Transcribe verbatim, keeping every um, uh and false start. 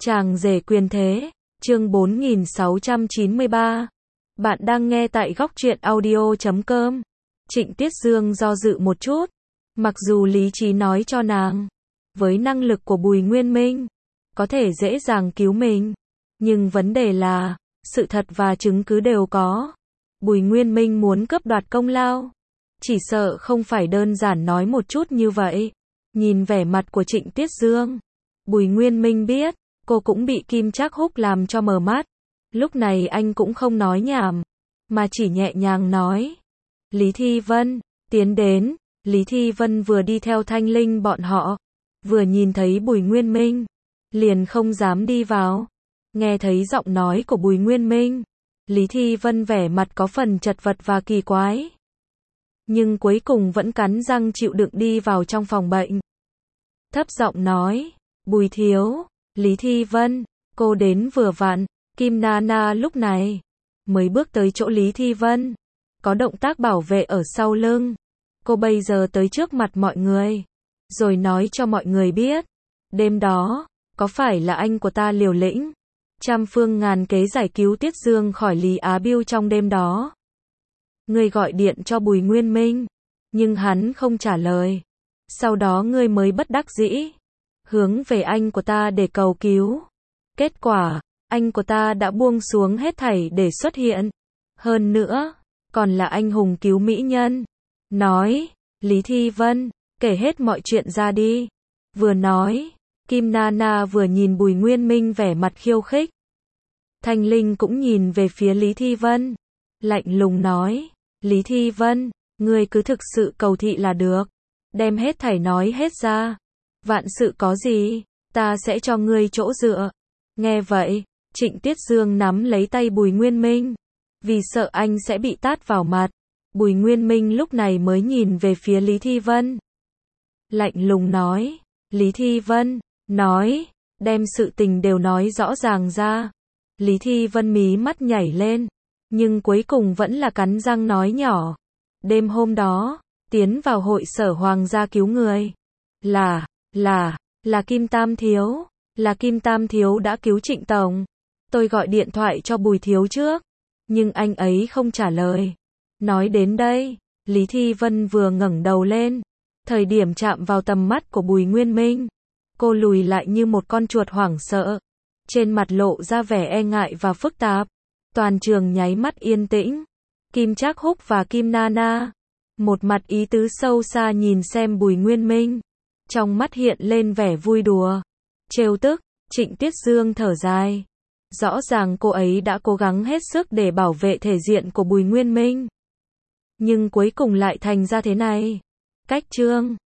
Chàng rể quyền thế, chương bốn nghìn sáu trăm chín mươi ba. Bạn đang nghe tại góc truyện audio chấm com. Trịnh Tiết Dương do dự một chút. Mặc dù lý trí nói cho nàng, với năng lực của Bùi Nguyên Minh, có thể dễ dàng cứu mình. Nhưng vấn đề là, sự thật và chứng cứ đều có. Bùi Nguyên Minh muốn cướp đoạt công lao. Chỉ sợ không phải đơn giản nói một chút như vậy. Nhìn vẻ mặt của Trịnh Tiết Dương, Bùi Nguyên Minh biết, cô cũng bị Kim Trác Húc làm cho mờ mắt. Lúc này anh cũng không nói nhảm, mà chỉ nhẹ nhàng nói. Lý Thi Vân, tiến đến. Lý Thi Vân vừa đi theo Thanh Linh bọn họ, vừa nhìn thấy Bùi Nguyên Minh, liền không dám đi vào. Nghe thấy giọng nói của Bùi Nguyên Minh, Lý Thi Vân vẻ mặt có phần chật vật và kỳ quái. Nhưng cuối cùng vẫn cắn răng chịu đựng đi vào trong phòng bệnh. Thấp giọng nói, Bùi thiếu. Lý Thi Vân, cô đến vừa vặn. Kim Nana lúc này mới bước tới chỗ Lý Thi Vân, có động tác bảo vệ ở sau lưng. Cô bây giờ tới trước mặt mọi người, rồi nói cho mọi người biết, đêm đó, có phải là anh của ta liều lĩnh, trăm phương ngàn kế giải cứu Tiết Dương khỏi Lý Á Biêu trong đêm đó. Ngươi gọi điện cho Bùi Nguyên Minh, nhưng hắn không trả lời. Sau đó ngươi mới bất đắc dĩ hướng về anh của ta để cầu cứu. Kết quả, anh của ta đã buông xuống hết thảy để xuất hiện. Hơn nữa, còn là anh hùng cứu mỹ nhân. Nói, Lý Thi Vân, kể hết mọi chuyện ra đi. Vừa nói, Kim Nana vừa nhìn Bùi Nguyên Minh vẻ mặt khiêu khích. Thanh Linh cũng nhìn về phía Lý Thi Vân, lạnh lùng nói, Lý Thi Vân, ngươi cứ thực sự cầu thị là được. Đem hết thảy nói hết ra. Vạn sự có gì, ta sẽ cho ngươi chỗ dựa. Nghe vậy, Trịnh Tiết Dương nắm lấy tay Bùi Nguyên Minh, vì sợ anh sẽ bị tát vào mặt. Bùi Nguyên Minh lúc này mới nhìn về phía Lý Thi Vân, lạnh lùng nói, Lý Thi Vân, nói, đem sự tình đều nói rõ ràng ra. Lý Thi Vân mí mắt nhảy lên, nhưng cuối cùng vẫn là cắn răng nói nhỏ. Đêm hôm đó, tiến vào hội sở hoàng gia cứu người. Là, là, là Kim Tam Thiếu. Là Kim Tam Thiếu đã cứu Trịnh Tổng. Tôi gọi điện thoại cho Bùi Thiếu trước, nhưng anh ấy không trả lời. Nói đến đây, Lý Thi Vân vừa ngẩng đầu lên. Thời điểm chạm vào tầm mắt của Bùi Nguyên Minh, cô lùi lại như một con chuột hoảng sợ. Trên mặt lộ ra vẻ e ngại và phức tạp. Toàn trường nháy mắt yên tĩnh. Kim Trác Húc và Kim Nana, một mặt ý tứ sâu xa nhìn xem Bùi Nguyên Minh. Trong mắt hiện lên vẻ vui đùa, trêu tức. Trịnh Tiết Dương thở dài. Rõ ràng cô ấy đã cố gắng hết sức để bảo vệ thể diện của Bùi Nguyên Minh, nhưng cuối cùng lại thành ra thế này. Cách chương